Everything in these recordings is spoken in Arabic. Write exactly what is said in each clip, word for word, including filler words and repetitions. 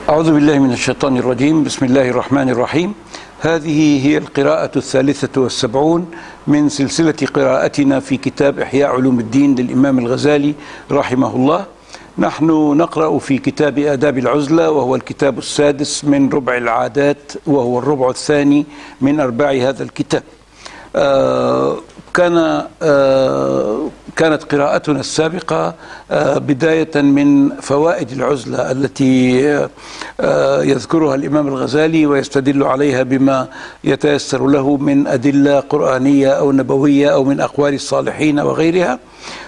أعوذ بالله من الشيطان الرجيم. بسم الله الرحمن الرحيم. هذه هي القراءة الثالثة والسبعون من سلسلة قراءتنا في كتاب إحياء علوم الدين للإمام الغزالي رحمه الله. نحن نقرأ في كتاب آداب العزلة، وهو الكتاب السادس من ربع العادات، وهو الربع الثاني من أرباع هذا الكتاب. آه كان آه كانت قراءتنا السابقة آه بداية من فوائد العزلة التي آه يذكرها الإمام الغزالي ويستدل عليها بما يتيسر له من أدلة قرآنية أو نبوية أو من أقوال الصالحين وغيرها،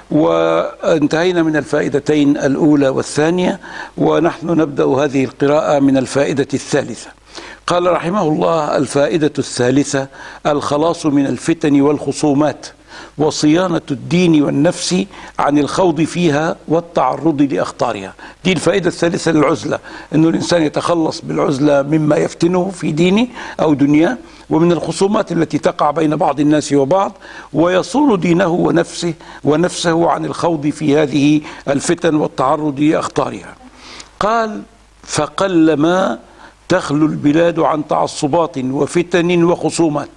وانتهينا من الفائدتين الأولى والثانية، ونحن نبدأ هذه القراءة من الفائدة الثالثة. قال رحمه الله: الفائدة الثالثة: الخلاص من الفتن والخصومات وصيانة الدين والنفس عن الخوض فيها والتعرض لأخطارها. دي الفائدة الثالثة للعزلة، أنه الإنسان يتخلص بالعزلة مما يفتنه في دينه أو دنياه، ومن الخصومات التي تقع بين بعض الناس وبعض، ويصون دينه ونفسه ونفسه عن الخوض في هذه الفتن والتعرض لأخطارها. قال: فقلما تخلو البلاد عن تعصبات وفتن وخصومات.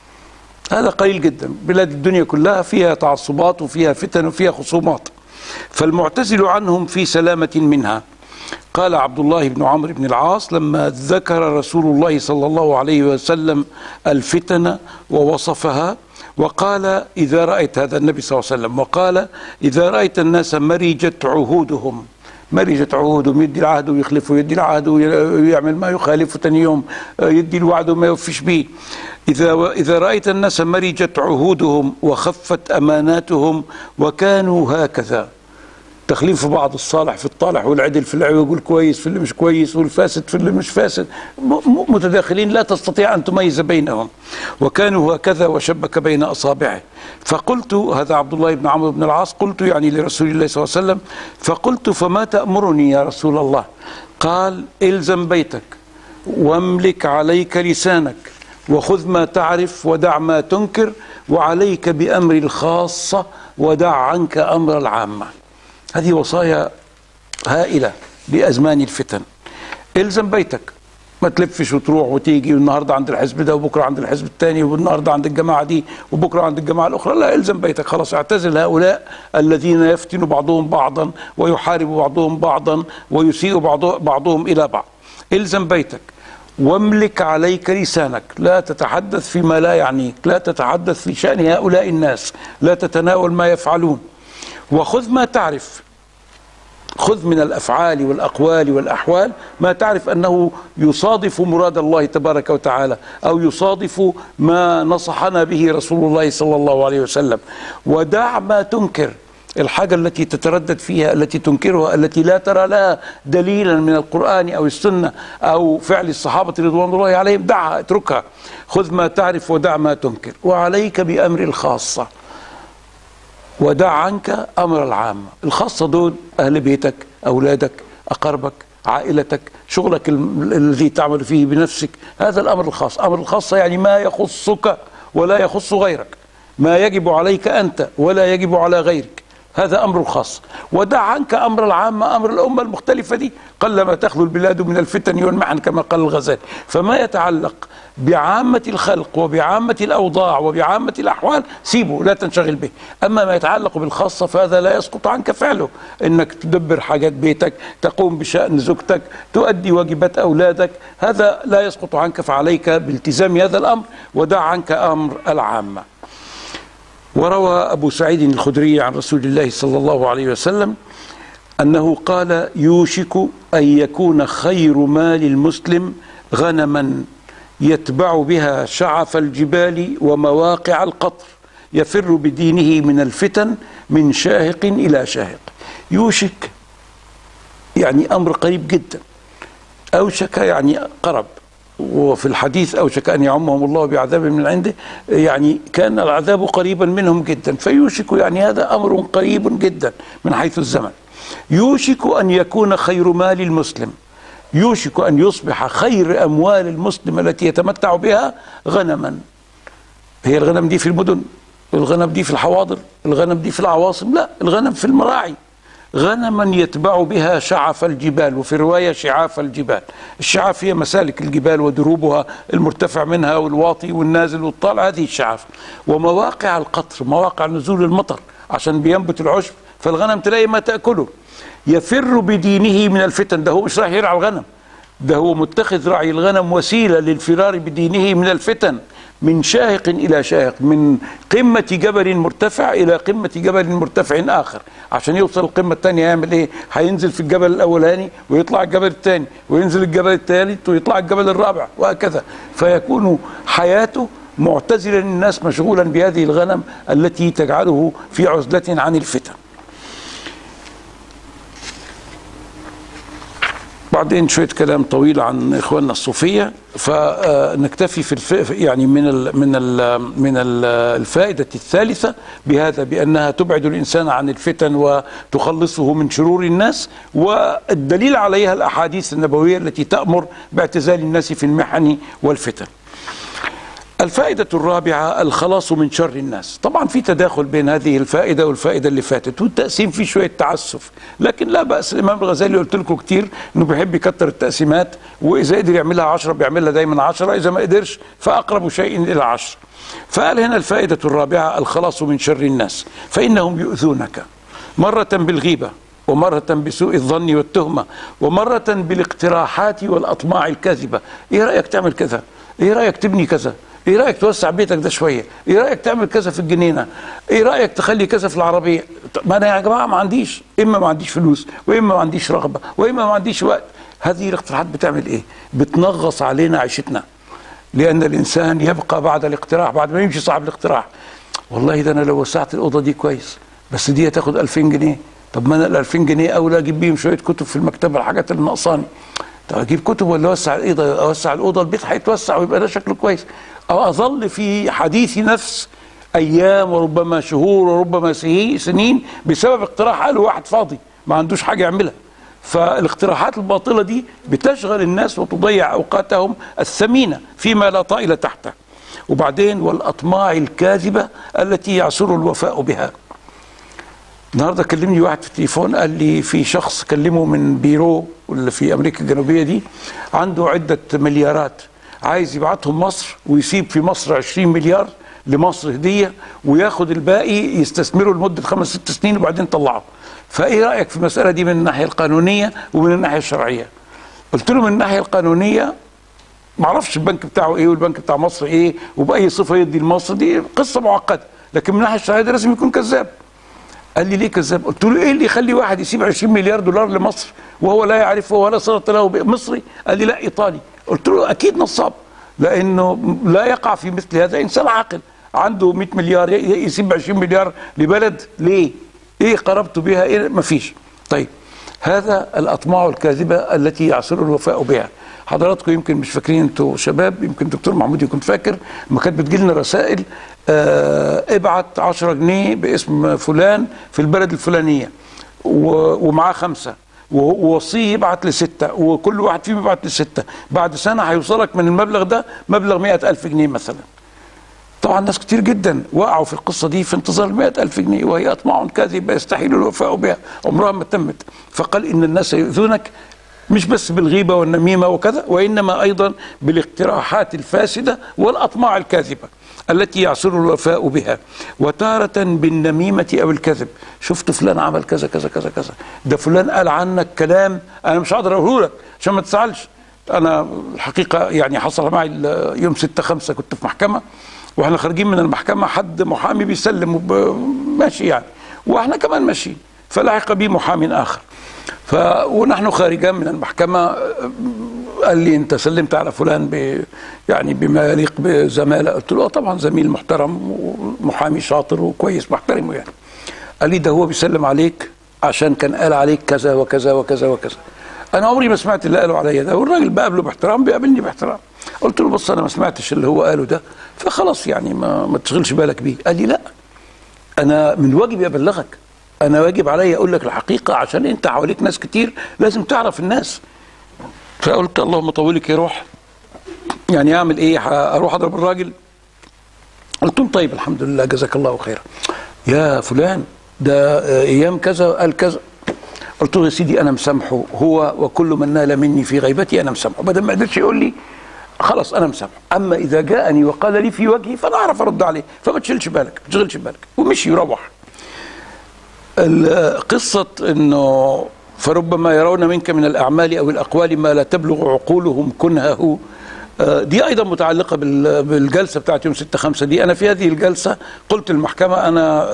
هذا قليل جدا. بلاد الدنيا كلها فيها تعصبات وفيها فتن وفيها خصومات، فالمعتزل عنهم في سلامة منها. قال عبد الله بن عمرو بن العاص: لما ذكر رسول الله صلى الله عليه وسلم الفتن ووصفها وقال: إذا رأيت هذا النبي صلى الله عليه وسلم وقال: إذا رأيت الناس مرجت عهودهم، مرجت عهودهم، يدي العهد ويخلفه، يدي العهد ويعمل ما يخالفه، ثاني يوم يدي الوعد وما يوفيش به. إذا إذا رأيت الناس مرجت عهودهم وخفت أماناتهم وكانوا هكذا، تخليف في بعض، الصالح في الطالح والعدل في العدل، ويقول كويس في اللي مش كويس والفاسد في اللي مش فاسد، متداخلين لا تستطيع أن تميز بينهم. وكانوا هكذا وشبك بين أصابعه. فقلت، هذا عبد الله بن عمرو بن العاص، قلت يعني لرسول الله صلى الله عليه وسلم، فقلت: فما تأمرني يا رسول الله؟ قال: الزم بيتك واملك عليك لسانك وخذ ما تعرف ودع ما تنكر وعليك بأمر الخاصة ودع عنك أمر العامة. هذه وصايا هائلة لأزمان الفتن. الزم بيتك، ما تلفش وتروح وتيجي، والنهارده عند الحزب ده وبكره عند الحزب الثاني، والنهارده عند الجماعة دي وبكره عند الجماعة الأخرى. لا، الزم بيتك خلاص. اعتزل هؤلاء الذين يفتن بعضهم بعضا ويحارب بعضهم بعضا ويسيء بعضهم إلى بعض. الزم بيتك واملك عليك لسانك، لا تتحدث فيما لا يعنيك، لا تتحدث في شأن هؤلاء الناس، لا تتناول ما يفعلون. وخذ ما تعرف، خذ من الأفعال والأقوال والأحوال ما تعرف أنه يصادف مراد الله تبارك وتعالى، أو يصادف ما نصحنا به رسول الله صلى الله عليه وسلم. ودع ما تنكر، الحاجة التي تتردد فيها، التي تنكرها، التي لا ترى لها دليلا من القرآن أو السنة أو فعل الصحابة رضوان الله عليهم، دعها، اتركها. خذ ما تعرف ودع ما تنكر وعليك بأمر الخاصة ودع عنك أمر العامة. الخاصة دول أهل بيتك، أولادك، أقربك، عائلتك، شغلك الذي تعمل فيه بنفسك، هذا الأمر الخاص. أمر الخاصة يعني ما يخصك ولا يخص غيرك، ما يجب عليك أنت ولا يجب على غيرك، هذا أمر الخاص. ودع عنك أمر العامة، أمر الأمة المختلفة دي. قلما تخلو البلاد من الفتن والمحن كما قال الغزالي. فما يتعلق بعامة الخلق وبعامة الأوضاع وبعامة الأحوال سيبه، لا تنشغل به. أما ما يتعلق بالخاصة فهذا لا يسقط عنك فعله، إنك تدبر حاجات بيتك، تقوم بشأن زوجتك، تؤدي واجبات أولادك، هذا لا يسقط عنك، فعليك بالتزام هذا الأمر. ودع عنك أمر العامة. وروى أبو سعيد الخدري عن رسول الله صلى الله عليه وسلم أنه قال: يوشك أن يكون خير مال المسلم غنما يتبع بها شعف الجبال ومواقع القطر يفر بدينه من الفتن من شاهق إلى شاهق. يوشك يعني أمر قريب جدا، أوشك يعني قرب، وفي الحديث أوشك أن يعمهم الله بعذاب من عنده، يعني كان العذاب قريبا منهم جدا. فيوشك يعني هذا أمر قريب جدا من حيث الزمن. يوشك أن يكون خير مال المسلم، يوشك أن يصبح خير أموال المسلم التي يتمتع بها غنما. هي الغنم دي في المدن، الغنم دي في الحواضر، الغنم دي في العواصم؟ لا، الغنم في المراعي، غنما يتبع بها شعف الجبال، وفي رواية شعاف الجبال. الشعاف هي مسالك الجبال ودروبها، المرتفع منها والواطي والنازل والطالع، هذه الشعاف. ومواقع القطر، مواقع نزول المطر عشان بينبت العشب، فالغنم تلاقي ما تأكله. يفر بدينه من الفتن، ده هو مش رايح يرعى الغنم، ده هو متخذ رعي الغنم وسيلة للفرار بدينه من الفتن، من شاهق إلى شاهق، من قمة جبل مرتفع إلى قمة جبل مرتفع آخر. عشان يوصل القمة الثانية يعمل إيه؟ هينزل في الجبل الأولاني ويطلع الجبل الثاني، وينزل الجبل الثالث ويطلع الجبل الرابع، وهكذا. فيكون حياته معتزلا الناس، مشغولا بهذه الغنم التي تجعله في عزلة عن الفتن. بعدين شويه كلام طويل عن اخواننا الصوفيه، فنكتفي في الف... يعني من ال... من ال... من ال... الفائده الثالثه بهذا، بانها تبعد الانسان عن الفتن وتخلصه من شرور الناس، والدليل عليها الاحاديث النبويه التي تامر باعتزال الناس في المحن والفتن. الفائدة الرابعة الخلاص من شر الناس. طبعا في تداخل بين هذه الفائدة والفائدة اللي فاتت، والتقسيم فيه شوية تعسف، لكن لا بأس. الإمام الغزالي قلت لكم كتير إنه بيحب يكتر التقسيمات، وإذا قدر يعملها عشرة بيعملها دايما عشرة، إذا ما قدرش فأقرب شيء إلى عشر. فقال هنا الفائدة الرابعة الخلاص من شر الناس، فإنهم يؤذونك مرة بالغيبة، ومرة بسوء الظن والتهمة، ومرة بالاقتراحات والأطماع الكاذبة. إيه رأيك تعمل كذا؟ إيه رأيك تبني كذا؟ ايه رايك توسع بيتك ده شويه؟ ايه رايك تعمل كذا في الجنينه؟ ايه رايك تخلي كذا في العربيه؟ ما انا يا جماعه ما عنديش، اما ما عنديش فلوس، واما ما عنديش رغبه، واما ما عنديش وقت. هذه الاقتراحات بتعمل ايه؟ بتنغص علينا عيشتنا، لان الانسان يبقى بعد الاقتراح، بعد ما يمشي صاحب الاقتراح، والله ده انا لو وسعت الاوضه دي كويس، بس دي هتاخد ألفين جنيه. طب ما انا ال ألفين جنيه اولى اجيب بيهم شويه كتب في المكتبه، الحاجات اللي ناقصاني. طب اجيب كتب ولا اوسع الاوضه؟ اوسع الاوضه، البيت هيتوسع ويبقى ده شكله كويس. أو أظل في حديث نفس أيام وربما شهور وربما سنين بسبب اقتراح قاله واحد فاضي ما عندوش حاجة يعملها. فالاقتراحات الباطلة دي بتشغل الناس وتضيع أوقاتهم الثمينة فيما لا طائل تحته. وبعدين والأطماع الكاذبة التي يعسر الوفاء بها. النهارده كلمني واحد في التليفون، قال لي في شخص كلمه من بيرو اللي في أمريكا الجنوبية دي، عنده عدة مليارات، عايز يبعتهم مصر ويسيب في مصر عشرين مليار لمصر هدية، وياخد الباقي يستثمره لمدة خمس ست سنين وبعدين طلعه. فايه رأيك في المسألة دي من الناحية القانونية ومن الناحية الشرعية؟ قلت له من الناحية القانونية معرفش البنك بتاعه ايه والبنك بتاع مصر ايه وبأي صفة يدي لمصر، دي قصة معقدة، لكن من الناحية الشرعية ده لازم يكون كذاب. قال لي ليه كذاب؟ قلت له ايه اللي يخلي واحد يسيب عشرين مليار دولار لمصر وهو لا يعرفه ولا صلة له مصري؟ قال لي لا ايطالي. قلت له اكيد نصاب، لانه لا يقع في مثل هذا انسان عاقل عنده مئة مليار يسيب عشرين مليار لبلد ليه؟ ايه قربته بها؟ ايه؟ مفيش. طيب هذا الاطماع الكاذبه التي يعسر الوفاء بها. حضراتكم يمكن مش فاكرين، انتوا شباب، يمكن دكتور محمود يكون فاكر لما كانت بتجي لنا رسائل آه ابعت عشرة جنيه باسم فلان في البلد الفلانيه ومعاه خمسه، ووصيه يبعت لستة، وكل واحد فيهم يبعت لستة، بعد سنة هيوصلك من المبلغ ده مبلغ مئة ألف جنيه مثلا. طبعا ناس كتير جدا وقعوا في القصة دي في انتظار مئة ألف جنيه، وهي أطماع كاذبة يستحيل الوفاء بها، عمرها ما تمت. فقال إن الناس يؤذونك مش بس بالغيبة والنميمة وكذا، وإنما أيضا بالاقتراحات الفاسدة والأطماع الكاذبة التي يعسر الوفاء بها، وتارة بالنميمة أو الكذب. شفت فلان عمل كذا كذا كذا كذا، ده فلان قال عنك كلام أنا مش هقدر أقوله لك عشان ما تزعلش. أنا الحقيقة يعني حصل معي يوم ستة خمسة كنت في محكمة، وإحنا خارجين من المحكمة حد محامي بيسلم ماشي يعني، وإحنا كمان ماشيين، فلاحق بي محامي آخر، ف ونحن خارجان من المحكمة قال لي انت سلمت على فلان ب يعني بما يليق بزماله؟ قلت له طبعا زميل محترم ومحامي شاطر وكويس محترمه يعني. قال لي ده هو بيسلم عليك عشان كان قال عليك كذا وكذا وكذا وكذا. انا عمري ما سمعت اللي قالوا عليا ده، والراجل بقابله باحترام بيقابلني باحترام. قلت له بص انا ما سمعتش اللي هو قاله ده، فخلاص يعني ما, ما تشغلش بالك بيه. قال لي لا انا من واجبي ابلغك، انا واجب عليا اقول لك الحقيقه عشان انت حواليك ناس كتير لازم تعرف الناس. فقلت اللهم طولك يا روح، يعني اعمل ايه؟ اروح اضرب الراجل؟ قلت له طيب الحمد لله جزاك الله خيرا يا فلان، ده ايام كذا قال كذا. قلت له يا سيدي انا مسامحه، هو وكل من نال مني في غيبتي انا مسامحه، بدل ما قدرش يقول لي خلاص انا مسامحه. اما اذا جاءني وقال لي في وجهي فانا اعرف ارد عليه، فما تشيلش بالك ما تشغلش بالك. ومشي يروح. قصه انه فربما يرون منك من الاعمال او الاقوال ما لا تبلغ عقولهم كنهه، دي ايضا متعلقه بالجلسه بتاعت يوم ستة خمسة دي. انا في هذه الجلسه قلت للمحكمه انا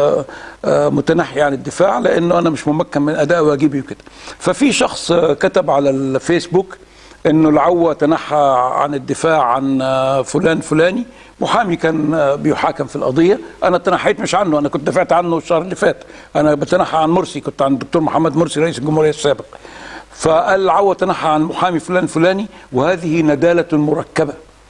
متنحي عن الدفاع لانه انا مش ممكن من اداء واجبي وكده. ففي شخص كتب على الفيسبوك انه العوة تنحى عن الدفاع عن فلان فلاني، محامي كان بيحاكم في القضيه، انا تنحيت مش عنه، انا كنت دافعت عنه الشهر اللي فات، انا بتنحى عن مرسي، كنت عند الدكتور محمد مرسي رئيس الجمهوريه السابق. فقال العوة تنحى عن محامي فلان فلاني، وهذه ندالة مركبة.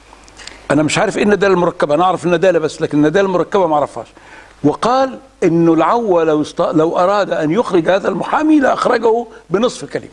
أنا مش عارف إيه الندالة المركبة، أنا أعرف الندالة بس، لكن الندالة المركبة ما أعرفهاش. وقال إنه العوة لو است... لو أراد أن يخرج هذا المحامي لأخرجه بنصف كلمة.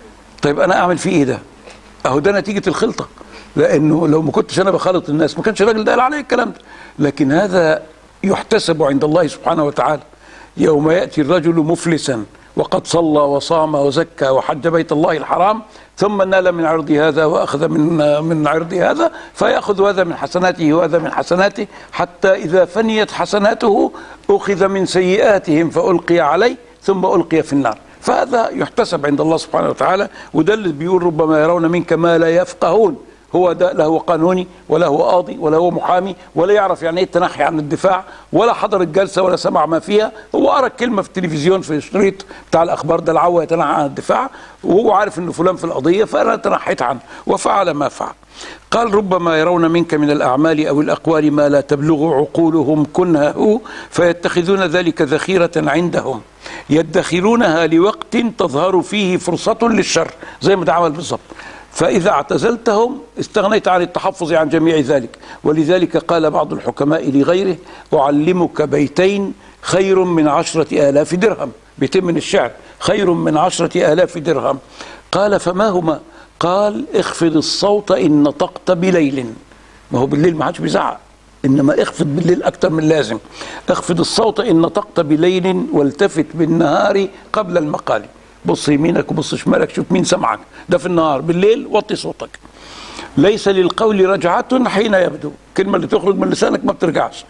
طيب أنا أعمل فيه إيه ده؟ أهو ده نتيجة الخلطة، لأنه لو ما كنتش أنا بخالط الناس ما كانش الراجل ده قال عليه الكلام ده. لكن هذا يحتسب عند الله سبحانه وتعالى. يوم يأتي الرجل مفلسا وقد صلى وصام وزكى وحج بيت الله الحرام، ثم نال من عرض هذا واخذ من من عرض هذا، فياخذ هذا من حسناته وهذا من حسناته، حتى اذا فنيت حسناته اخذ من سيئاتهم فالقي عليه ثم القي في النار. فهذا يحتسب عند الله سبحانه وتعالى. وده اللي بيقول ربما يرون منك ما لا يفقهون. هو ده لا هو قانوني ولا هو قاضي ولا هو محامي ولا يعرف يعني ايه التنحي عن الدفاع ولا حضر الجلسه ولا سمع ما فيها. هو قرا كلمه في التلفزيون في الشريط بتاع الاخبار ده العوة يتنحى عن الدفاع، وهو عارف انه فلان في القضيه فانا تنحيت عنه وفعل ما فعل. قال ربما يرون منك من الاعمال او الاقوال ما لا تبلغ عقولهم كنهه فيتخذون ذلك ذخيره عندهم يدخرونها لوقت تظهر فيه فرصه للشر، زي ما ده عمل بالظبط. فإذا اعتزلتهم استغنيت عن التحفظ عن جميع ذلك. ولذلك قال بعض الحكماء لغيره أعلمك بيتين خير من عشرة آلاف درهم، بيتين من الشعر خير من عشرة آلاف درهم. قال فما هما؟ قال اخفض الصوت إن نطقت بليل. ما هو بالليل ما حدش بيزعق، إنما اخفض بالليل أكتر من لازم. اخفض الصوت إن نطقت بليل والتفت بالنهار قبل المقال. بص يمينك وبص شمالك شوف مين سمعك، ده في النهار. بالليل وطي صوتك. ليس للقول رجعة حين يبدو، الكلمة اللي تخرج من لسانك ما بترجعش،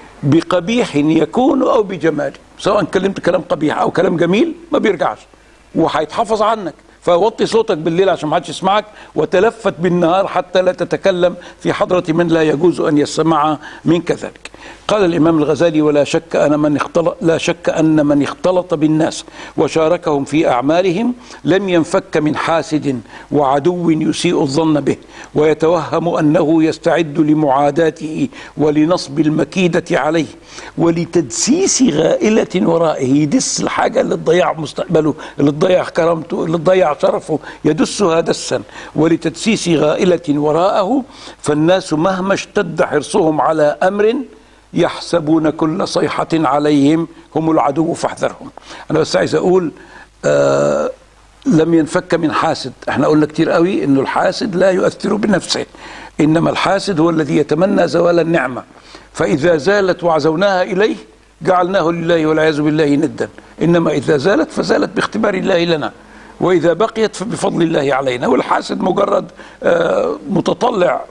بقبيح يكون أو بجمال، سواء كلمت كلام قبيح أو كلام جميل ما بيرجعش وهيتحفظ عنك. فوطي صوتك بالليل عشان ما حدش يسمعك، وتلفت بالنهار حتى لا تتكلم في حضرة من لا يجوز أن يسمع منك ذلك. قال الإمام الغزالي ولا شك أن من اختلط لا شك أن من اختلط بالناس وشاركهم في أعمالهم لم ينفك من حاسد وعدو يسيء الظن به ويتوهم أنه يستعد لمعاداته ولنصب المكيدة عليه ولتدسيس غائلة ورائه. يدس الحاجة اللي تضيع مستقبله، اللي تضيع كرامته، اللي تضيع شرفه، يدسها دسا. ولتدسيس غائلة وراءه. فالناس مهما اشتد حرصهم على أمر يحسبون كل صيحة عليهم هم العدو فاحذرهم. أنا بس عايز أقول آه لم ينفك من حاسد. احنا قلنا كتير قوي إنه الحاسد لا يؤثر بنفسه، إنما الحاسد هو الذي يتمنى زوال النعمة، فإذا زالت وعزوناها إليه جعلناه لله والعياذ بالله ندا. إنما إذا زالت فزالت باختبار الله لنا، وإذا بقيت فبفضل الله علينا. والحاسد مجرد متطلع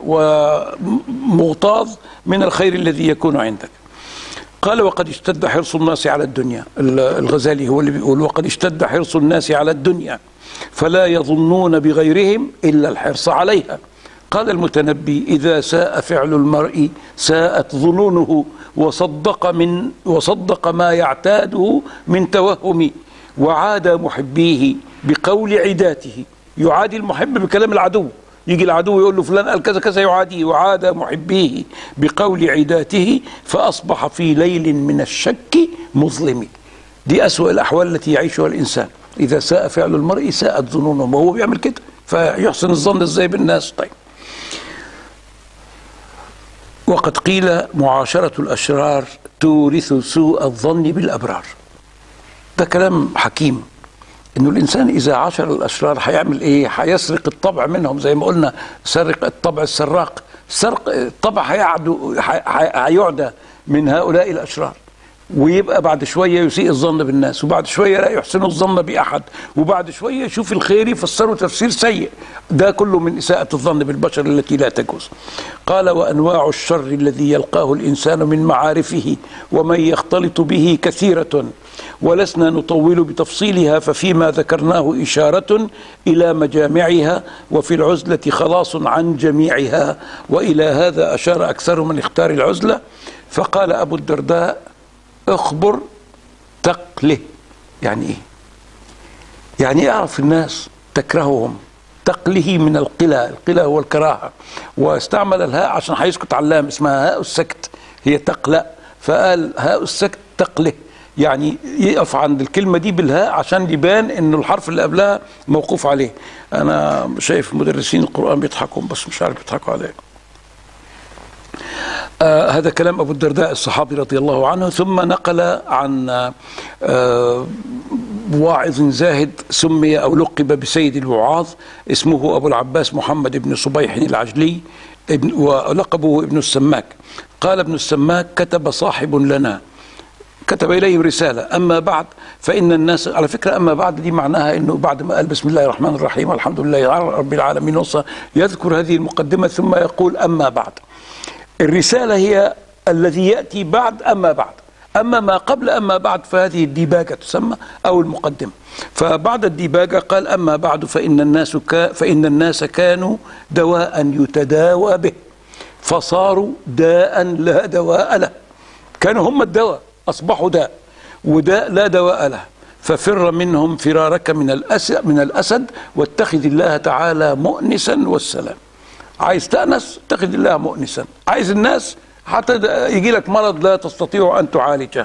ومغتاظ من الخير الذي يكون عندك. قال وقد اشتد حرص الناس على الدنيا. الغزالي هو اللي بيقول وقد اشتد حرص الناس على الدنيا فلا يظنون بغيرهم إلا الحرص عليها. قال المتنبي إذا ساء فعل المرء ساءت ظنونه وصدق من وصدق ما يعتاده من توهم وعاد محبيه بقول عداته. يعادي المحب بكلام العدو، يجي العدو يقول له فلان قال كذا كذا يعاديه. وعاد محبيه بقول عداته فأصبح في ليل من الشك مظلم. دي أسوأ الأحوال التي يعيشها الإنسان. إذا ساء فعل المرء ساءت ظنونه، وهو بيعمل كده فيحسن الظن ازاي بالناس؟ طيب وقد قيل معاشرة الأشرار تورث سوء الظن بالأبرار. ده كلام حكيم، انه الانسان اذا عاشر الاشرار هيعمل ايه؟ هيسرق الطبع منهم، زي ما قلنا سرق الطبع السراق. سرق الطبع هيعدو هيعدى من هؤلاء الاشرار. ويبقى بعد شوية يسيء الظن بالناس، وبعد شوية لا يحسن الظن بأحد، وبعد شوية يشوف الخير يفسره تفسير سيء. ده كله من إساءة الظن بالبشر التي لا تجوز. قال وأنواع الشر الذي يلقاه الإنسان من معارفه ومن يختلط به كثيرة، ولسنا نطول بتفصيلها، ففيما ذكرناه إشارة إلى مجامعها، وفي العزلة خلاص عن جميعها. وإلى هذا أشار أكثر من اختار العزلة. فقال أبو الدرداء اخبر تقله. يعني ايه؟ يعني اعرف الناس تكرههم، تقله من القلة، القلة هو الكراهة، واستعمل الهاء عشان هيسكت على اللام، اسمها هاء السكت، هي تقلأ، فقال هاء السكت تقله، يعني يقف عند الكلمة دي بالهاء عشان يبان انه الحرف اللي قبلها موقوف عليه. انا شايف مدرسين القرآن بيضحكوا، بس مش عارف بيضحكوا عليه. آه هذا كلام أبو الدرداء الصحابي رضي الله عنه. ثم نقل عن آه واعظ زاهد سمي أو لقب بسيد الوعاظ، اسمه أبو العباس محمد بن صبيح العجلي، ابن ولقبه ابن السماك. قال ابن السماك كتب صاحب لنا، كتب إليه رسالة: أما بعد فإن الناس، على فكرة أما بعد دي معناها أنه بعد ما قال بسم الله الرحمن الرحيم والحمد لله رب العالمين وصى، يذكر هذه المقدمة ثم يقول أما بعد. الرسالة هي الذي يأتي بعد أما بعد، أما ما قبل أما بعد فهذه الديباجة تسمى أو المقدمة. فبعد الديباجة قال أما بعد فإن الناس كا فإن الناس كانوا دواء يتداوى به، فصاروا داء لا دواء له. كانوا هم الدواء، أصبحوا داء، وداء لا دواء له. ففر منهم فرارك من الأسد, من الأسد واتخذ الله تعالى مؤنسا والسلام. عايز تأنس اتخذ الله مؤنسا، عايز الناس حتى يجي لك مرض لا تستطيع أن تعالجه.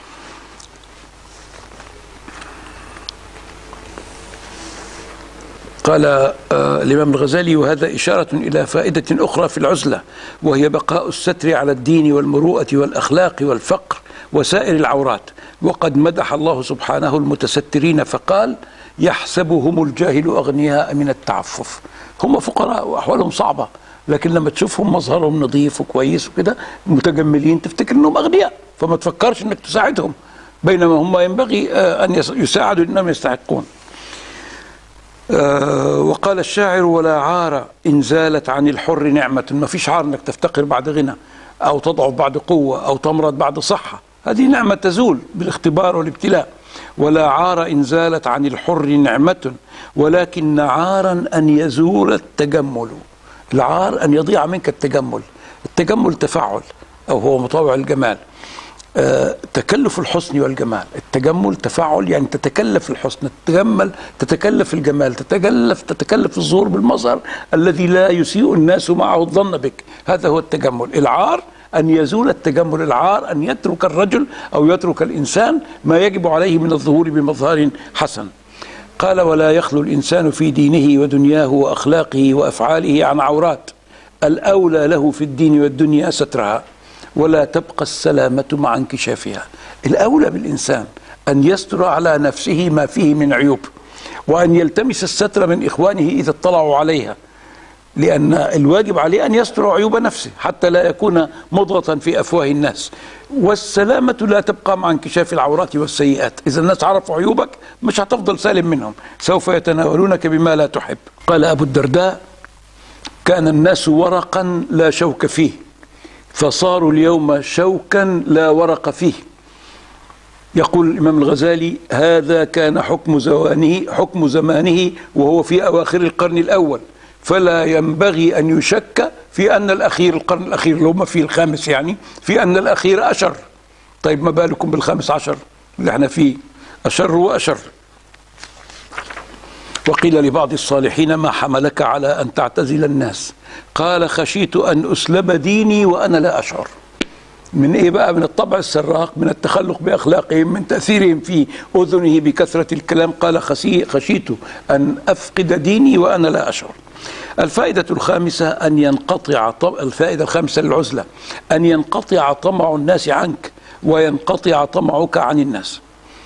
قال آه الإمام الغزالي: وهذا إشارة إلى فائدة أخرى في العزلة، وهي بقاء الستر على الدين والمروءة والأخلاق والفقر وسائر العورات. وقد مدح الله سبحانه المتسترين فقال: يحسبهم الجاهل أغنياء من التعفف. هم فقراء وأحوالهم صعبة، لكن لما تشوفهم مظهرهم نظيف وكويس وكده متجملين تفتكر انهم اغنياء، فما تفكرش انك تساعدهم، بينما هم ينبغي ان يساعدوا انهم يستحقون. وقال الشاعر: ولا عار ان زالت عن الحر نعمة. ما فيش عار انك تفتقر بعد غنى، او تضعف بعد قوة، او تمرض بعد صحة، هذه نعمة تزول بالاختبار والابتلاء. ولا عار إن زالت عن الحر نعمة، ولكن عارا أن يزول التجمل. العار أن يضيع منك التجمل. التجمل تفاعل، أو هو مطاوع الجمال، أه تكلف الحسن والجمال. التجمل تفاعل، يعني تتكلف الحسن، تتجمل، تتكلف الجمال، تتكلف تتكلف الظهور بالمظهر الذي لا يسيء الناس معه الظن بك. هذا هو التجمل. العار أن يزول التجمل. العار أن يترك الرجل أو يترك الإنسان ما يجب عليه من الظهور بمظهر حسن. قال: ولا يخلو الإنسان في دينه ودنياه وأخلاقه وأفعاله عن عورات، الأولى له في الدين والدنيا سترها، ولا تبقى السلامة مع انكشافها. الأولى بالإنسان أن يستر على نفسه ما فيه من عيوب، وأن يلتمس الستر من إخوانه إذا اطلعوا عليها، لأن الواجب عليه أن يستر عيوب نفسه حتى لا يكون مضغة في أفواه الناس. والسلامة لا تبقى مع انكشاف العورات والسيئات. إذا الناس عرفوا عيوبك مش هتفضل سالم منهم، سوف يتناولونك بما لا تحب. قال أبو الدرداء: كان الناس ورقا لا شوك فيه، فصاروا اليوم شوكا لا ورق فيه. يقول الإمام الغزالي: هذا كان حكم زمانه حكم زمانه وهو في أواخر القرن الأول، فلا ينبغي أن يشك في أن الأخير، القرن الأخير اللي هم فيه الخامس، يعني في أن الأخير أشر. طيب ما بالكم بالخامس عشر اللي احنا فيه؟ أشر وأشر. وقيل لبعض الصالحين: ما حملك على أن تعتزل الناس؟ قال: خشيت أن أسلب ديني وأنا لا أشعر. من إيه بقى؟ من الطبع السراق، من التخلق بأخلاقهم، من تأثيرهم في أذنه بكثرة الكلام. قال: خشيت أن أفقد ديني وأنا لا أشعر. الفائدة الخامسة أن ينقطع طم... الفائدة الخامسة للعزلة أن ينقطع طمع الناس عنك وينقطع طمعك عن الناس.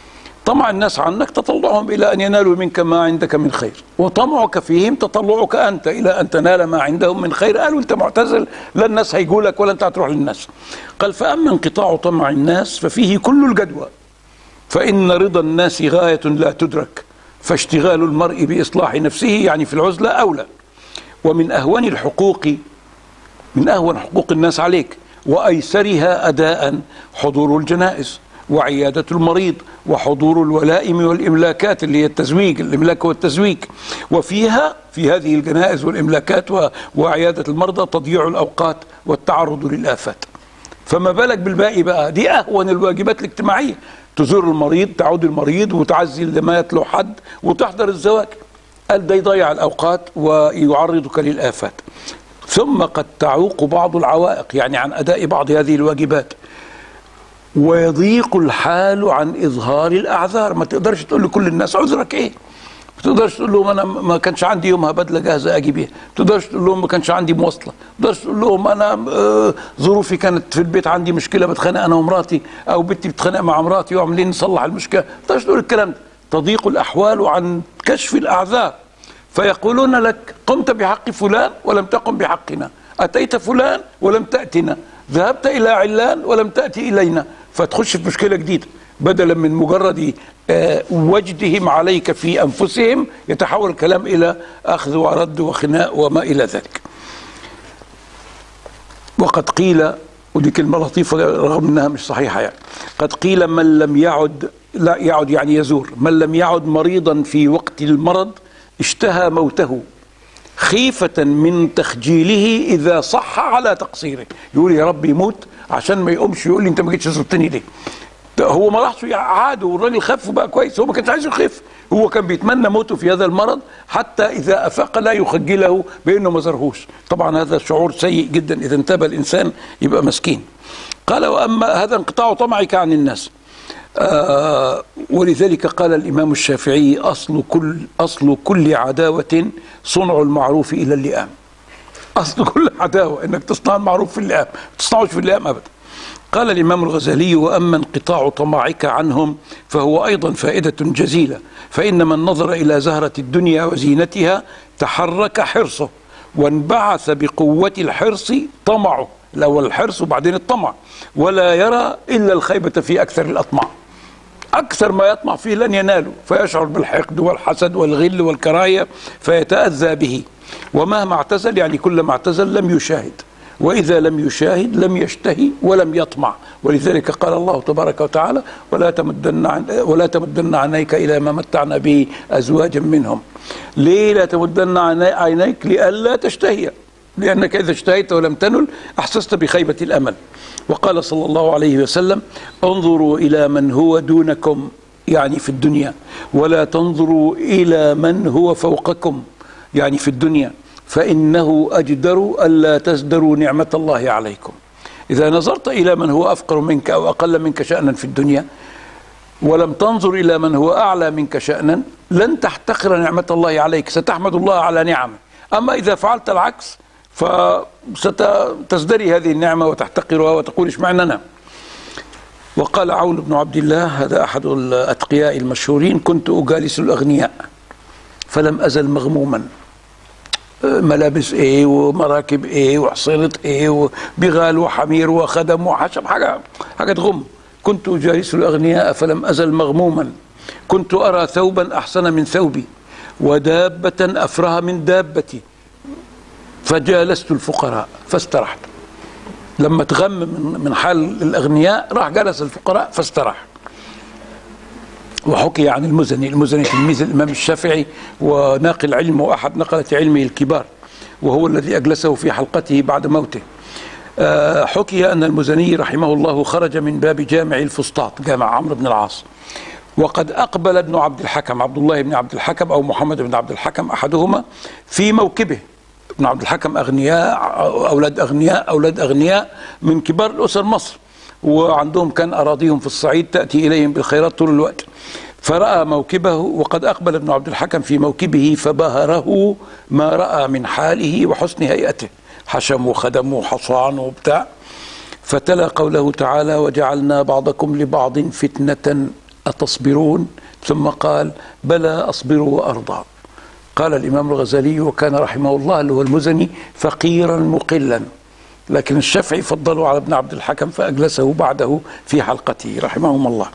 طمع الناس عنك تطلعهم إلى أن ينالوا منك ما عندك من خير، وطمعك فيهم تطلعك أنت إلى أن تنال ما عندهم من خير. قالوا أنت معتزل، لا الناس هيقولك ولا أنت هتروح للناس. قال فأما انقطاع طمع الناس ففيه كل الجدوى، فإن رضا الناس غاية لا تدرك، فاشتغال المرء بإصلاح نفسه يعني في العزلة أولى. ومن أهون الحقوق، من أهون حقوق الناس عليك وأيسرها أداء حضور الجنائز وعيادة المريض وحضور الولائم والإملاكات اللي هي التزويج، الإملاك والتزويج. وفيها في هذه الجنائز والإملاكات وعيادة المرضى تضييع الأوقات والتعرض للآفات. فما بالك بالباقي بقى؟ دي أهون الواجبات الاجتماعية، تزور المريض، تعود المريض، وتعزي اللي مات له حد، وتحضر الزواج. قال ده يضيع الأوقات ويعرضك للآفات. ثم قد تعوق بعض العوائق يعني عن أداء بعض هذه الواجبات، ويضيق الحال عن إظهار الأعذار. ما تقدرش تقول لكل الناس عذرك إيه، ما تقدرش تقول لهم أنا ما كانش عندي يومها بدلة جاهزة أجي بيها، ما تقدرش تقول لهم ما كانش عندي مواصلة، ما تقدرش تقول لهم أنا آه ظروفي كانت في البيت عندي مشكلة بتخانق أنا ومراتي، أو بنتي بتخانق مع مراتي وعاملين نصلح المشكلة. ما تقدرش تقول الكلام ده. تضيق الأحوال عن كشف الأعذار، فيقولون لك قمت بحق فلان ولم تقم بحقنا، أتيت فلان ولم تأتنا، ذهبت إلى علان ولم تأتي إلينا، فتخش في مشكلة جديدة. بدلا من مجرد وجدهم عليك في أنفسهم يتحول الكلام إلى أخذ ورد وخناق وما إلى ذلك. وقد قيل، ودي كلمة لطيفة رغم أنها مش صحيحة يعني، قد قيل من لم يعد، لا يعد يعني يزور، من لم يعد مريضا في وقت المرض اشتهى موته خيفة من تخجيله إذا صح على تقصيره. يقول يا رب يموت عشان ما يقومش يقول لي أنت ما جيتش زرتني ليه. هو ما راحش عاد والراجل خف وبقى كويس، هو ما كانش عايز يخف، هو كان بيتمنى موته في هذا المرض حتى إذا أفاق لا يخجله بأنه ما زرهوش. طبعا هذا شعور سيء جدا، إذا انتبه الإنسان يبقى مسكين. قال وأما هذا انقطاع طمعك عن الناس. آه ولذلك قال الإمام الشافعي أصل كل أصل كل عداوة صنع المعروف إلى اللئام. أصل كل عداوة إنك تصنع المعروف في اللئام، ما تصنعوش في اللئام أبدا. قال الإمام الغزالي وأما انقطاع طمعك عنهم فهو أيضا فائدة جزيلة، فإن من نظر إلى زهرة الدنيا وزينتها تحرك حرصه، وانبعث بقوة الحرص طمعه، الأول الحرص وبعدين الطمع، ولا يرى إلا الخيبة في أكثر الأطماع. أكثر ما يطمع فيه لن يناله، فيشعر بالحقد والحسد والغل والكراهية فيتأذى به. ومهما اعتزل يعني كلما اعتزل لم يشاهد، وإذا لم يشاهد لم يشتهي ولم يطمع. ولذلك قال الله تبارك وتعالى ولا تمدن عن ولا تمدن عينيك إلى ما متعنا به أزواجا منهم. ليه لا تمدن عينيك؟ لئلا تشتهي، لأنك إذا اشتهيت ولم تنل أحسست بخيبة الأمل. وقال صلى الله عليه وسلم انظروا إلى من هو دونكم يعني في الدنيا، ولا تنظروا إلى من هو فوقكم يعني في الدنيا، فإنه أجدر ألا تزدروا نعمة الله عليكم. إذا نظرت إلى من هو أفقر منك أو أقل منك شأنا في الدنيا ولم تنظر إلى من هو أعلى منك شأنا لن تحتقر نعمة الله عليك، ستحمد الله على نعمه. أما إذا فعلت العكس فستزدري هذه النعمة وتحتقرها وتقول اشمعنى أنا. وقال عون بن عبد الله، هذا أحد الأتقياء المشهورين، كنت أجالس الأغنياء فلم أزل مغموما، ملابس ايه ومراكب ايه وحصيلة ايه وبغال وحمير وخدم وحشم، حاجة حاجة تغم. كنت أجالس الأغنياء فلم أزل مغموما، كنت أرى ثوبا أحسن من ثوبي ودابة أفرها من دابتي فجالست الفقراء فاسترحت. لما تغم من حال الأغنياء راح جلس الفقراء فاستراح. وحكي عن المزني، المزني تلميذ الإمام الشافعي وناقل علمه وأحد نقلة علمه الكبار، وهو الذي أجلسه في حلقته بعد موته. حكي أن المزني رحمه الله خرج من باب جامع الفسطاط، جامع عمرو بن العاص، وقد أقبل ابن عبد الحكم، عبد الله بن عبد الحكم أو محمد بن عبد الحكم أحدهما، في موكبه. ابن عبد الحكم أغنياء، أولاد أغنياء أولاد أغنياء من كبار الأسر مصر، وعندهم كان أراضيهم في الصعيد تأتي إليهم بالخيرات طول الوقت. فرأى موكبه، وقد أقبل ابن عبد الحكم في موكبه فبهره ما رأى من حاله وحسن هيئته، حشم وخدم وحصان وبتاع. فتلا قوله تعالى وجعلنا بعضكم لبعض فتنة أتصبرون؟ ثم قال بلى أصبر وأرضى. قال الإمام الغزالي وكان رحمه الله اللي هو المزني فقيرا مقلا، لكن الشافعي فضلوا على ابن عبد الحكم فأجلسه بعده في حلقته رحمهم الله.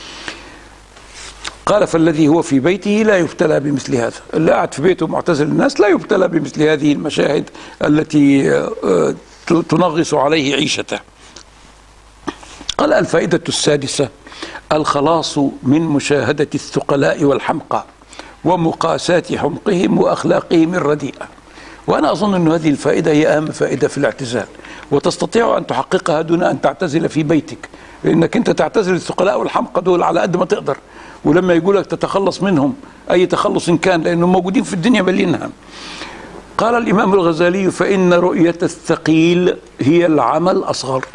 قال فالذي هو في بيته لا يبتلى بمثل هذا، اللي قاعد في بيته معتزل الناس لا يبتلى بمثل هذه المشاهد التي تنغص عليه عيشته. قال الفائدة السادسة الخلاص من مشاهدة الثقلاء والحمقى ومقاساة حمقهم وأخلاقهم الرديئة. وأنا أظن أن هذه الفائدة هي أهم فائدة في الاعتزال، وتستطيع أن تحققها دون أن تعتزل في بيتك، لأنك أنت تعتزل الثقلاء والحمقى دول على قد ما تقدر، ولما يقولك تتخلص منهم أي تخلص إن كان لأنهم موجودين في الدنيا ملينها. قال الإمام الغزالي فإن رؤية الثقيل هي العمل الأصغر،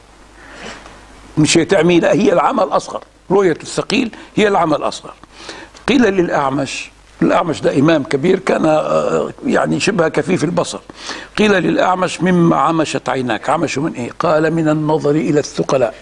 مش هي تعميل، هي العمل الأصغر. رؤية الثقيل هي العمل الأصغر. قيل للأعمش، الأعمش ده إمام كبير كان يعني شبه كفيف البصر، قيل للأعمش مما عمشت عيناك؟ عمش من إيه؟ قال من النظر إلى الثقلاء.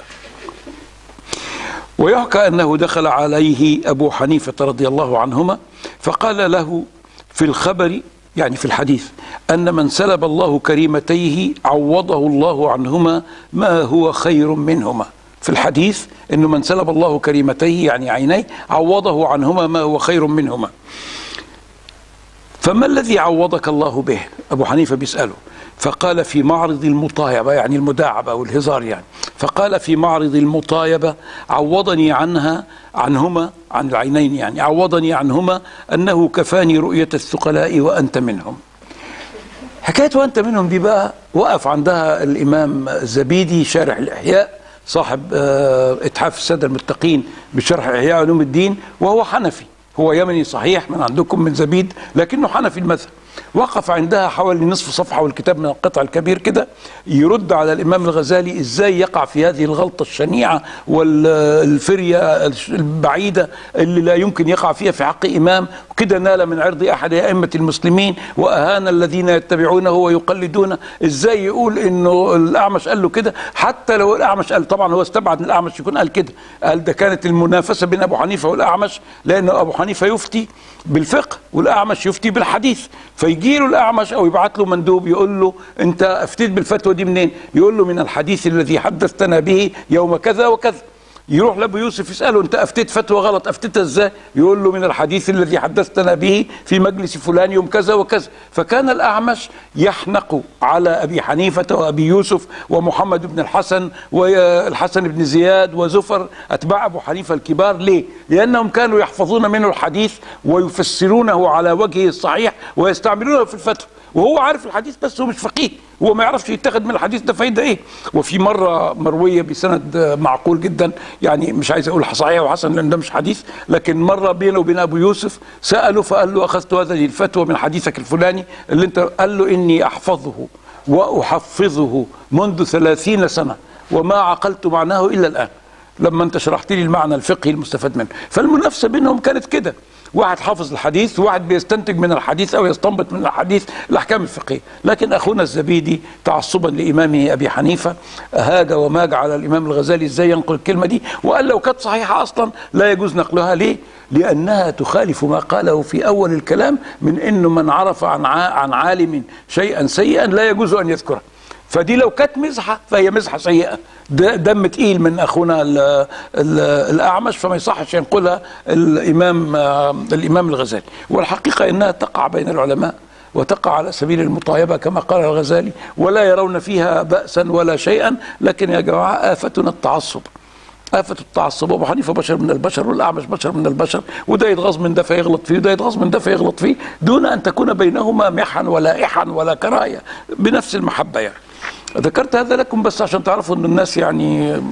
ويحكى أنه دخل عليه أبو حنيفة رضي الله عنهما فقال له في الخبر يعني في الحديث أن من سلب الله كريمتيه عوضه الله عنهما ما هو خير منهما. في الحديث أنه من سلب الله كريمتيه يعني عينيه عوضه عنهما ما هو خير منهما. فما الذي عوضك الله به؟ أبو حنيفة بيسأله، فقال في معرض المطايبة يعني المداعبة والهزار يعني، فقال في معرض المطايبة عوضني عنها عنهما عن العينين يعني عوضني عنهما أنه كفاني رؤية الثقلاء وأنت منهم. حكاية وأنت منهم دي بقى وقف عندها الإمام الزبيدي شارح الإحياء صاحب إتحاف السادة المتقين بشرح إحياء علوم الدين، وهو حنفي، هو يمني صحيح من عندكم من زبيد لكنه حنفي المذهب. وقف عندها حوالي نصف صفحة والكتاب من القطع الكبير كده يرد على الإمام الغزالي إزاي يقع في هذه الغلطة الشنيعة والفرية البعيدة اللي لا يمكن يقع فيها في حق إمام، وكده نال من عرض أحد أئمة المسلمين وأهان الذين يتبعونه ويقلدونه. إزاي يقول إنه الأعمش قال له كده؟ حتى لو الأعمش قال، طبعا هو استبعد ان الأعمش يكون قال كده، قال ده كانت المنافسة بين أبو حنيفة والأعمش، لأن أبو حنيفة يفتي بالفقه والأعمش يفتي بالحديث، فيجي له الأعمش أو يبعت له مندوب يقول له أنت أفتيت بالفتوى دي منين؟ يقول له من الحديث الذي حدثتنا به يوم كذا وكذا. يروح لأبو يوسف يسأله أنت أفتيت فتوى غلط، أفتيتها إزاي؟ يقول له من الحديث الذي حدثتنا به في مجلس فلان يوم كذا وكذا. فكان الأعمش يحنق على أبي حنيفة وأبي يوسف ومحمد بن الحسن والحسن بن زياد وزفر أتباع أبو حنيفة الكبار. ليه؟ لأنهم كانوا يحفظون منه الحديث ويفسرونه على وجهه الصحيح ويستعملونه في الفتوى، وهو عارف الحديث بس هو مش فقيه، هو ما يعرفش يتخذ من الحديث ده فايدة ايه. وفي مرة مروية بسند معقول جدا، يعني مش عايز اقول صحيح وحسن لان ده مش حديث، لكن مرة بينه وبين ابو يوسف سأله فقال له اخذت هذه الفتوى من حديثك الفلاني اللي انت، قال له اني احفظه واحفظه منذ ثلاثين سنة وما عقلت معناه الا الان لما انت شرحت لي المعنى الفقهي المستفاد منه. فالمنافسة بينهم كانت كده، واحد حافظ الحديث وواحد بيستنتج من الحديث او يستنبط من الحديث الاحكام الفقهيه. لكن اخونا الزبيدي تعصبا لامامه ابي حنيفه هاج وماج على الامام الغزالي ازاي ينقل الكلمه دي، وقال لو كانت صحيحه اصلا لا يجوز نقلها. ليه؟ لانها تخالف ما قاله في اول الكلام من انه من عرف عن عن عالم شيئا سيئا لا يجوز ان يذكره. فدي لو كانت مزحه فهي مزحه سيئه، دم تقيل من اخونا ال ال الاعمش، فما يصحش ينقلها الامام الامام الغزالي. والحقيقه انها تقع بين العلماء وتقع على سبيل المطايبه كما قال الغزالي، ولا يرون فيها بأسا ولا شيئا. لكن يا جماعه آفتنا التعصب، آفة التعصب. أبو حنيفة بشر من البشر والأعمش بشر من البشر، وده يتغاظ من ده فيغلط فيه وده يتغاظ من ده فيغلط فيه، دون أن تكون بينهما محن ولا إحن ولا كراهية، بنفس المحبة. يعني ذكرت هذا لكم بس عشان تعرفوا أن الناس يعني.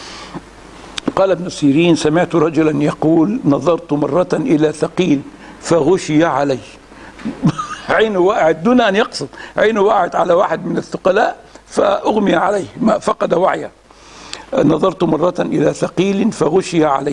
قال ابن سيرين سمعت رجلا يقول نظرت مرة إلى ثقيل فغشي عليه عينه وقعت دون أن يقصد، عينه وقعت على واحد من الثقلاء فأغمي عليه، ما فقد وعيه. نظرت مرة إلى ثقيل فغشي عليه.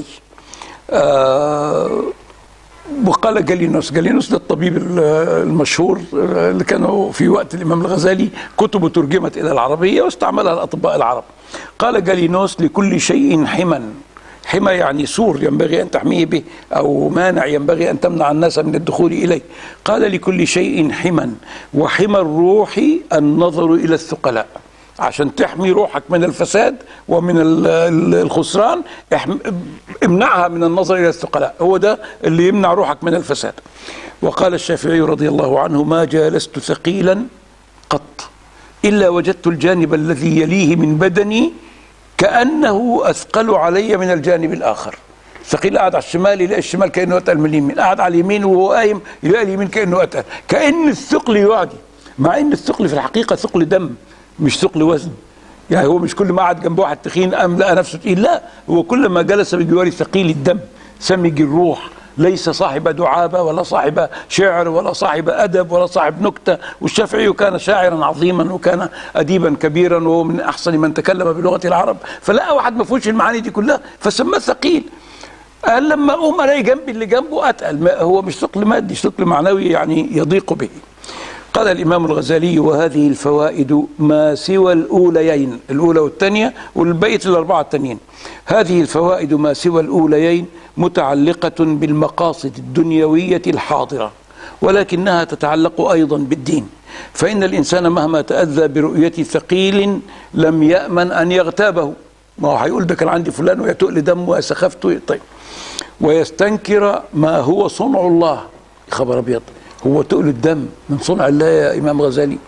آه وقال جالينوس، جالينوس ده الطبيب المشهور اللي كانوا في وقت الإمام الغزالي كتبه ترجمت إلى العربية واستعملها الأطباء العرب. قال جالينوس لكل شيء حما، حمى يعني سور ينبغي أن تحميه به، أو مانع ينبغي أن تمنع الناس من الدخول إليه. قال لكل شيء حمى، وحمى الروح النظر إلى الثقلاء. عشان تحمي روحك من الفساد ومن الخسران امنعها من النظر إلى الثقلاء، هو ده اللي يمنع روحك من الفساد. وقال الشافعي رضي الله عنه: ما جالست ثقيلا قط إلا وجدت الجانب الذي يليه من بدني كأنه أثقل علي من الجانب الآخر. ثقيل قاعد على الشمال يلاقي الشمال كأنه أتقل من اليمين، قاعد على اليمين وهو قايم يلاقي اليمين كأنه أتقل، كأن الثقل يعدي، مع أن الثقل في الحقيقة ثقل دم مش ثقل وزن. يعني هو مش كل ما قعد جنب واحد تخين قام لقى نفسه تقيل، لا، هو كل ما جلس بجوار ثقيل الدم سمج الروح، ليس صاحب دعابة ولا صاحب شعر ولا صاحب أدب ولا صاحب نكتة. والشافعي كان شاعرا عظيما وكان أديبا كبيرا وهو من أحسن من تكلم بلغة العرب، فلقى واحد ما فيهوش المعاني دي كلها فسماه ثقيل. قال لما أقوم ألاقي جنبي اللي جنبه أتقل، هو مش ثقل مادي، ثقل معنوي يعني يضيق به. قال الإمام الغزالي: وهذه الفوائد ما سوى الأوليين، الأولى والثانية والبيت الأربعة التانيين، هذه الفوائد ما سوى الأوليين متعلقة بالمقاصد الدنيوية الحاضرة، ولكنها تتعلق أيضا بالدين، فإن الإنسان مهما تأذى برؤية ثقيل لم يأمن أن يغتابه، ما هو هيقول ده كان عندي فلان ويا تقل دم ويا سخفته، طيب، ويستنكر ما هو صنع الله. خبر أبيض، هو تقل الدم من صنع الله يا إمام غزالي؟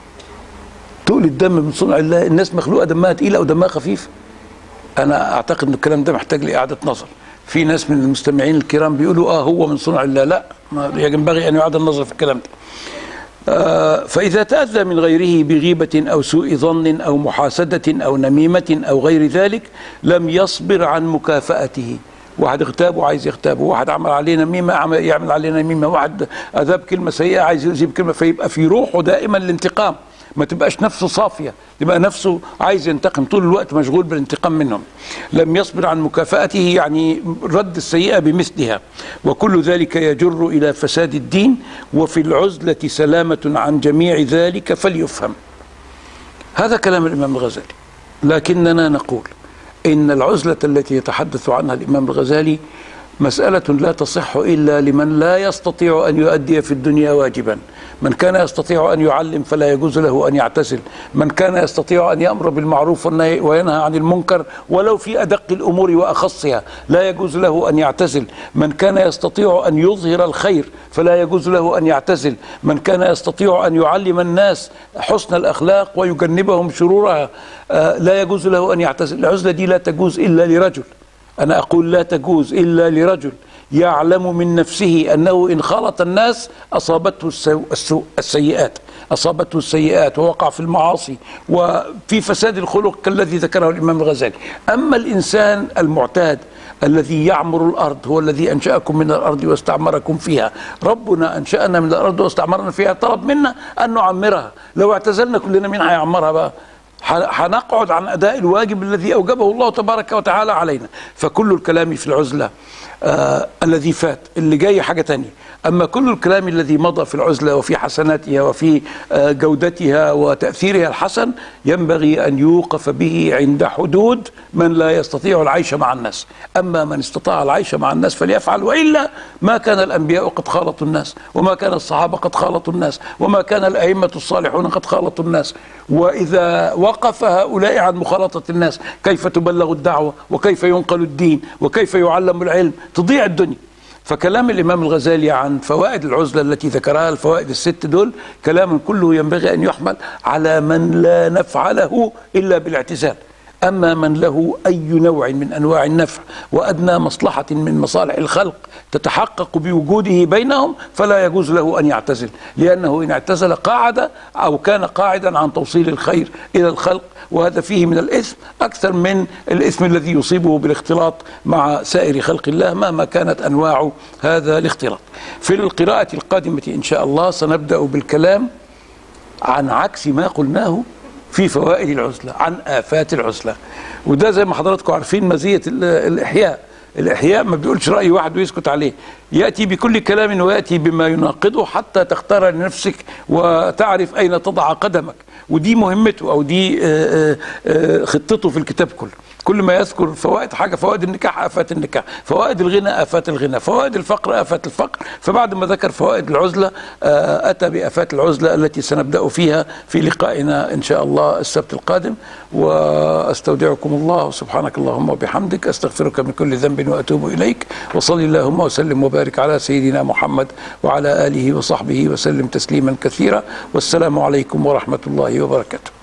تقل الدم من صنع الله؟ الناس مخلوقة دمها تقيلة أو دمها خفيف؟ أنا أعتقد أن الكلام ده محتاج لإعادة نظر. في ناس من المستمعين الكرام بيقولوا آه هو من صنع الله، لا، ينبغي أن يعاد النظر في الكلام ده. آه فإذا تأذى من غيره بغيبة أو سوء ظن أو محاسدة أو نميمة أو غير ذلك لم يصبر عن مكافأته. واحد اغتابه عايز يغتابه، واحد عمل عليه نميمة يعمل عليه نميمة، واحد أذاب كلمة سيئة عايز يذيب كلمة، فيبقى في روحه دائما الانتقام، ما تبقاش نفسه صافية، تبقى نفسه عايز ينتقم طول الوقت، مشغول بالانتقام منهم. لم يصبر عن مكافأته يعني رد السيئة بمثلها، وكل ذلك يجر إلى فساد الدين، وفي العزلة سلامة عن جميع ذلك فليفهم. هذا كلام الإمام الغزالي، لكننا نقول إن العزلة التي يتحدث عنها الإمام الغزالي مسألة لا تصح إلا لمن لا يستطيع أن يؤدي في الدنيا واجبا. من كان يستطيع أن يعلم فلا يجوز له أن يعتزل، من كان يستطيع أن يأمر بالمعروف وينهى عن المنكر ولو في أدق الأمور وأخصها لا يجوز له أن يعتزل، من كان يستطيع أن يظهر الخير فلا يجوز له أن يعتزل، من كان يستطيع أن يعلم الناس حسن الأخلاق ويجنبهم شرورها لا يجوز له أن يعتزل. العزلة دي لا تجوز إلا لرجل، أنا أقول لا تجوز إلا لرجل يعلم من نفسه أنه إن خالط الناس أصابته السوء السيئات أصابته السيئات ووقع في المعاصي وفي فساد الخلق كالذي ذكره الإمام الغزالي. أما الإنسان المعتاد الذي يعمر الأرض، هو الذي أنشأكم من الأرض واستعمركم فيها، ربنا أنشأنا من الأرض واستعمرنا فيها، طلب منا أن نعمرها. لو اعتزلنا كلنا مين هيعمرها بقى؟ هنقعد عن أداء الواجب الذي أوجبه الله تبارك وتعالى علينا. فكل الكلام في العزلة آه الذي فات، اللي جاي حاجة تانية. أما كل الكلام الذي مضى في العزلة وفي حسناتها وفي آه جودتها وتأثيرها الحسن ينبغي أن يوقف به عند حدود من لا يستطيع العيش مع الناس. أما من استطاع العيش مع الناس فليفعل، وإلا ما كان الأنبياء قد خالطوا الناس، وما كان الصحابة قد خالطوا الناس، وما كان الأئمة الصالحون قد خالطوا الناس. وإذا وقف هؤلاء عن مخالطة الناس كيف تبلغ الدعوة وكيف ينقل الدين وكيف يعلم العلم؟ تضيع الدنيا. فكلام الإمام الغزالي عن فوائد العزلة التي ذكرها، الفوائد الست دول، كلام كله ينبغي أن يحمل على من لا نفع له إلا بالاعتزال. أما من له أي نوع من أنواع النفع وأدنى مصلحة من مصالح الخلق تتحقق بوجوده بينهم فلا يجوز له أن يعتزل، لأنه إن اعتزل قاعد أو كان قاعدا عن توصيل الخير إلى الخلق، وهذا فيه من الإثم أكثر من الإثم الذي يصيبه بالاختلاط مع سائر خلق الله مهما كانت أنواع هذا الاختلاط. في القراءة القادمة إن شاء الله سنبدأ بالكلام عن عكس ما قلناه في فوائد العزلة، عن آفات العزلة. وده زي ما حضراتكم عارفين مزية الإحياء. الإحياء ما بيقولش رأي واحد ويسكت عليه، يأتي بكل كلام ويأتي بما يناقضه حتى تختار لنفسك وتعرف أين تضع قدمك. ودي مهمته أو دي خطته في الكتاب كله. كل ما يذكر فوائد حاجة، فوائد النكاح آفات النكاح، فوائد الغنى آفات الغنى، فوائد الفقر آفات الفقر. فبعد ما ذكر فوائد العزلة أتى بآفات العزلة التي سنبدأ فيها في لقائنا إن شاء الله السبت القادم. وأستودعكم الله، سبحانك اللهم وبحمدك، أستغفرك من كل ذنب وأتوب إليك. وصل اللهم وسلم وبارك على سيدنا محمد وعلى آله وصحبه وسلم تسليما كثيرا. والسلام عليكم ورحمة الله وبركاته.